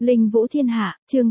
Linh Vũ Thiên Hạ, chương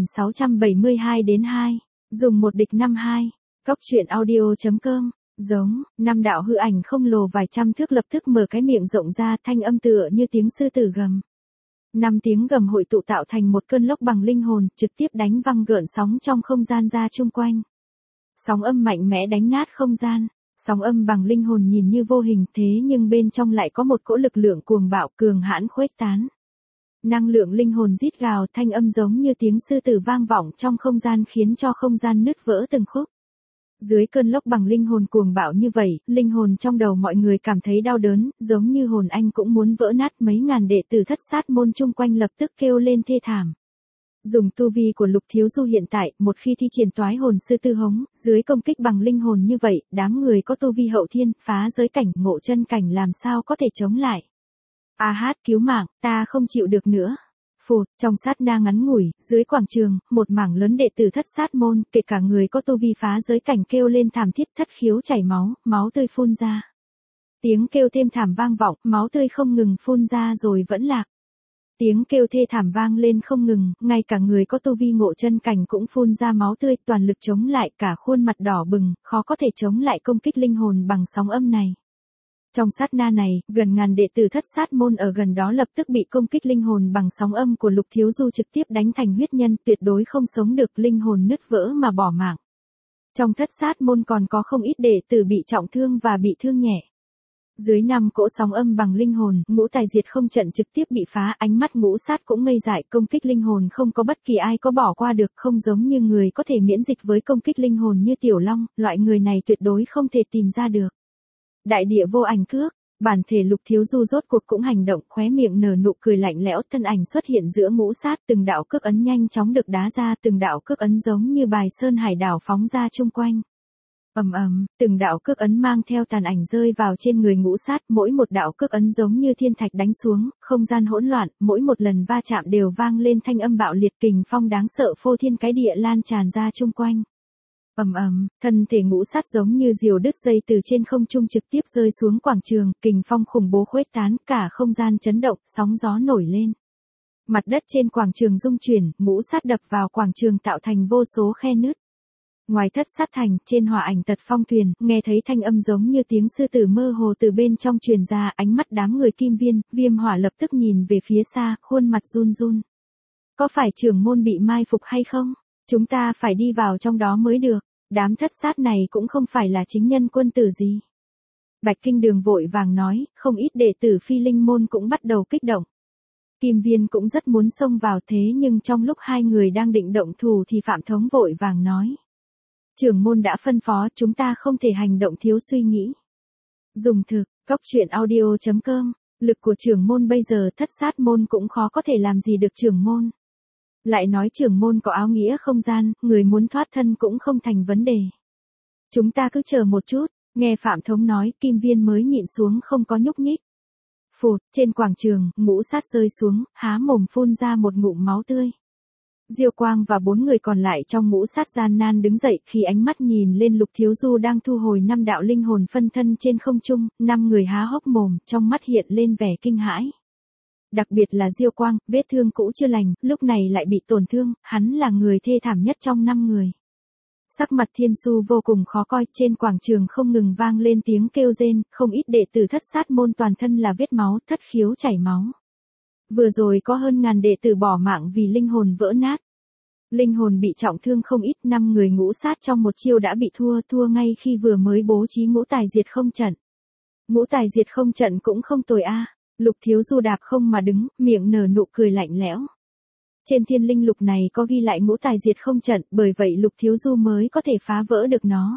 3672 đến 2. Dùng một địch 52. Cóc truyện audio.com. Giống, năm đạo hư ảnh không lồ vài trăm thước lập tức mở cái miệng rộng ra, thanh âm tựa như tiếng sư tử gầm. Năm tiếng gầm hội tụ tạo thành một cơn lốc bằng linh hồn, trực tiếp đánh văng gợn sóng trong không gian ra chung quanh. Sóng âm mạnh mẽ đánh nát không gian. Sóng âm bằng linh hồn nhìn như vô hình, thế nhưng bên trong lại có một cỗ lực lượng cuồng bạo cường hãn khuếch tán. Năng lượng linh hồn rít gào, thanh âm giống như tiếng sư tử vang vọng trong không gian khiến cho không gian nứt vỡ từng khúc. Dưới cơn lốc bằng linh hồn cuồng bạo như vậy, linh hồn trong đầu mọi người cảm thấy đau đớn, giống như hồn anh cũng muốn vỡ nát. Mấy ngàn đệ tử Thất Sát môn chung quanh lập tức kêu lên thê thảm. Dùng tu vi của Lục Thiếu Du hiện tại, một khi thi triển toái hồn sư tư hống, dưới công kích bằng linh hồn như vậy, đám người có tu vi hậu thiên, phá giới cảnh, ngộ chân cảnh làm sao có thể chống lại. A hát, cứu mạng, ta không chịu được nữa. Phụt, trong sát na ngắn ngủi, dưới quảng trường, một mảng lớn đệ tử Thất Sát môn, kể cả người có tu vi phá giới cảnh kêu lên thảm thiết, thất khiếu chảy máu, máu tươi phun ra. Tiếng kêu thêm thảm vang vọng, máu tươi không ngừng phun ra rồi vẫn lạc. Tiếng kêu thê thảm vang lên không ngừng, ngay cả người có tu vi ngộ chân cảnh cũng phun ra máu tươi, toàn lực chống lại, cả khuôn mặt đỏ bừng, khó có thể chống lại công kích linh hồn bằng sóng âm này. Trong sát na này, gần ngàn đệ tử Thất Sát môn ở gần đó lập tức bị công kích linh hồn bằng sóng âm của Lục Thiếu Du trực tiếp đánh thành huyết nhân, tuyệt đối không sống được, linh hồn nứt vỡ mà bỏ mạng. Trong Thất Sát môn còn có không ít đệ tử bị trọng thương và bị thương nhẹ. Dưới 5 cỗ sóng âm bằng linh hồn, Ngũ Tài Diệt Không trận trực tiếp bị phá, ánh mắt Ngũ Sát cũng ngây dại, công kích linh hồn không có bất kỳ ai có bỏ qua được, không giống như người có thể miễn dịch với công kích linh hồn như Tiểu Long, loại người này tuyệt đối không thể tìm ra được. Đại địa vô ảnh cước, bản thể Lục Thiếu Du rốt cuộc cũng hành động, khóe miệng nở nụ cười lạnh lẽo, thân ảnh xuất hiện giữa Ngũ Sát, từng đạo cước ấn nhanh chóng được đá ra, từng đạo cước ấn giống như bài sơn hải đảo phóng ra chung quanh. Ầm ầm, từng đạo cước ấn mang theo tàn ảnh rơi vào trên người Ngũ Sát, mỗi một đạo cước ấn giống như thiên thạch đánh xuống, không gian hỗn loạn, mỗi một lần va chạm đều vang lên thanh âm bạo liệt, kình phong đáng sợ phô thiên cái địa lan tràn ra chung quanh. Ầm ầm, thân thể Ngũ Sát giống như diều đứt dây từ trên không trung trực tiếp rơi xuống quảng trường, kình phong khủng bố khuếch tán, cả không gian chấn động, sóng gió nổi lên. Mặt đất trên quảng trường rung chuyển, Ngũ Sát đập vào quảng trường tạo thành vô số khe nứt. Ngoài Thất Sát thành, trên hỏa ảnh Tật Phong thuyền, nghe thấy thanh âm giống như tiếng sư tử mơ hồ từ bên trong truyền ra, ánh mắt đám người Kim Viên, Viêm Hỏa lập tức nhìn về phía xa, khuôn mặt run run. Có phải trưởng môn bị mai phục hay không? Chúng ta phải đi vào trong đó mới được, đám Thất Sát này cũng không phải là chính nhân quân tử gì. Bạch Kinh Đường vội vàng nói, không ít đệ tử Phi Linh môn cũng bắt đầu kích động. Kim Viên cũng rất muốn xông vào, thế nhưng trong lúc hai người đang định động thủ thì Phạm Thống vội vàng nói. Trưởng môn đã phân phó, chúng ta không thể hành động thiếu suy nghĩ. Dùng thực, cóc truyện audio.com, lực của trưởng môn bây giờ Thất Sát môn cũng khó có thể làm gì được trưởng môn. Lại nói trưởng môn có áo nghĩa không gian, người muốn thoát thân cũng không thành vấn đề. Chúng ta cứ chờ một chút, nghe Phạm Thống nói, Kim Viên mới nhịn xuống không có nhúc nhích. Phụt, trên quảng trường, Ngũ Sát rơi xuống, há mồm phun ra một ngụm máu tươi. Diêu Quang và 4 người còn lại trong Ngũ Sát gian nan đứng dậy, khi ánh mắt nhìn lên Lục Thiếu Du đang thu hồi 5 đạo linh hồn phân thân trên không trung, 5 người há hốc mồm, trong mắt hiện lên vẻ kinh hãi. Đặc biệt là Diêu Quang, vết thương cũ chưa lành, lúc này lại bị tổn thương, hắn là người thê thảm nhất trong 5 người. Sắc mặt Thiên Su vô cùng khó coi, trên quảng trường không ngừng vang lên tiếng kêu rên, không ít đệ tử Thất Sát môn toàn thân là vết máu, thất khiếu chảy máu. Vừa rồi có hơn ngàn đệ tử bỏ mạng vì linh hồn vỡ nát. Linh hồn bị trọng thương không ít, 5 người Ngũ Sát trong một chiêu đã bị thua ngay khi vừa mới bố trí Ngũ Tài Diệt Không trận. Ngũ Tài Diệt Không trận cũng không tồi a. Lục Thiếu Du đạp không mà đứng, miệng nở nụ cười lạnh lẽo. Trên thiên linh lục này có ghi lại Ngũ Tài Diệt Không trận, bởi vậy Lục Thiếu Du mới có thể phá vỡ được nó.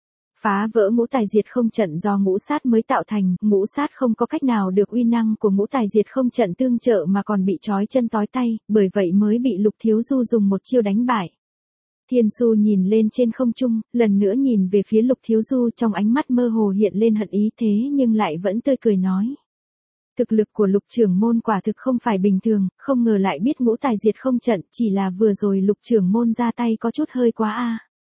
Phá vỡ Ngũ Tài Diệt Không trận do Ngũ Sát mới tạo thành, Ngũ Sát không có cách nào được uy năng của Ngũ Tài Diệt Không trận tương trợ mà còn bị trói chân tói tay, bởi vậy mới bị Lục Thiếu Du dùng một chiêu đánh bại. Thiên Su nhìn lên trên không trung, lần nữa nhìn về phía Lục Thiếu Du, trong ánh mắt mơ hồ hiện lên hận ý, thế nhưng lại vẫn tươi cười nói. Thực lực của Lục trưởng môn quả thực không phải bình thường, không ngờ lại biết Ngũ Tài Diệt Không trận, chỉ là vừa rồi Lục trưởng môn ra tay có chút hơi quá a.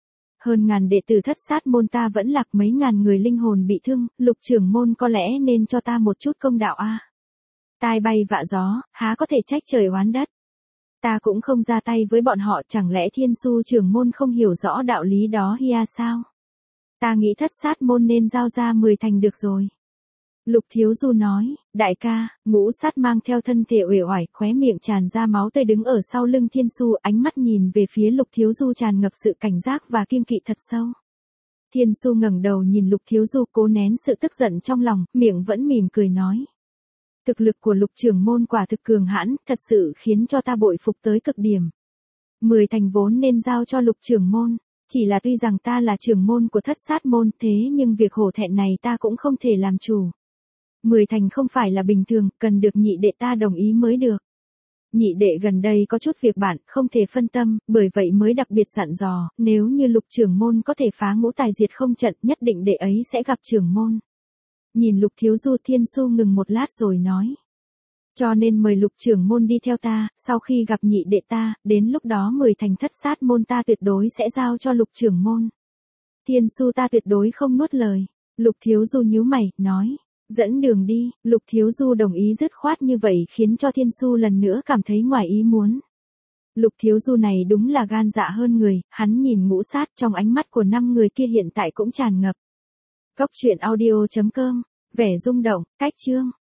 Hơn ngàn đệ tử Thất Sát môn ta vẫn lạc, mấy ngàn người linh hồn bị thương, Lục trưởng môn có lẽ nên cho ta một chút công đạo a. Tai bay vạ gió, há có thể trách trời oán đất. Ta cũng không ra tay với bọn họ, chẳng lẽ Thiên Su trưởng môn không hiểu rõ đạo lý đó hia sao? Ta nghĩ thất sát môn nên giao ra 10 thành được rồi. Lục Thiếu Du nói, đại ca, Ngũ Sát mang theo thân thể uể oải, khóe miệng tràn ra máu tươi đứng ở sau lưng Thiên Su, ánh mắt nhìn về phía Lục Thiếu Du tràn ngập sự cảnh giác và kiêng kỵ thật sâu. Thiên Su ngẩng đầu nhìn Lục Thiếu Du cố nén sự tức giận trong lòng, miệng vẫn mỉm cười nói. Thực lực của Lục trưởng môn quả thực cường hãn, thật sự khiến cho ta bội phục tới cực điểm. 10 thành vốn nên giao cho Lục trưởng môn, chỉ là tuy rằng ta là trưởng môn của thất sát môn thế nhưng việc hổ thẹn này ta cũng không thể làm chủ. 10 thành không phải là bình thường, cần được nhị đệ ta đồng ý mới được. Nhị đệ gần đây có chút việc bạn, không thể phân tâm, bởi vậy mới đặc biệt dặn dò, nếu như Lục trưởng môn có thể phá ngũ tài diệt không trận, nhất định đệ ấy sẽ gặp trưởng môn. Nhìn Lục Thiếu Du, Thiên Su ngừng một lát rồi nói. Cho nên mời Lục trưởng môn đi theo ta, sau khi gặp nhị đệ ta, đến lúc đó 10 thành thất sát môn ta tuyệt đối sẽ giao cho Lục trưởng môn. Thiên Su ta tuyệt đối không nuốt lời. Lục Thiếu Du nhíu mày, nói. Dẫn đường đi, Lục Thiếu Du đồng ý dứt khoát như vậy khiến cho Thiên Su lần nữa cảm thấy ngoài ý muốn. Lục Thiếu Du này đúng là gan dạ hơn người, hắn nhìn Ngũ Sát trong ánh mắt của 5 người kia hiện tại cũng tràn ngập. Góc truyện audio.com, vẻ rung động, cách chương.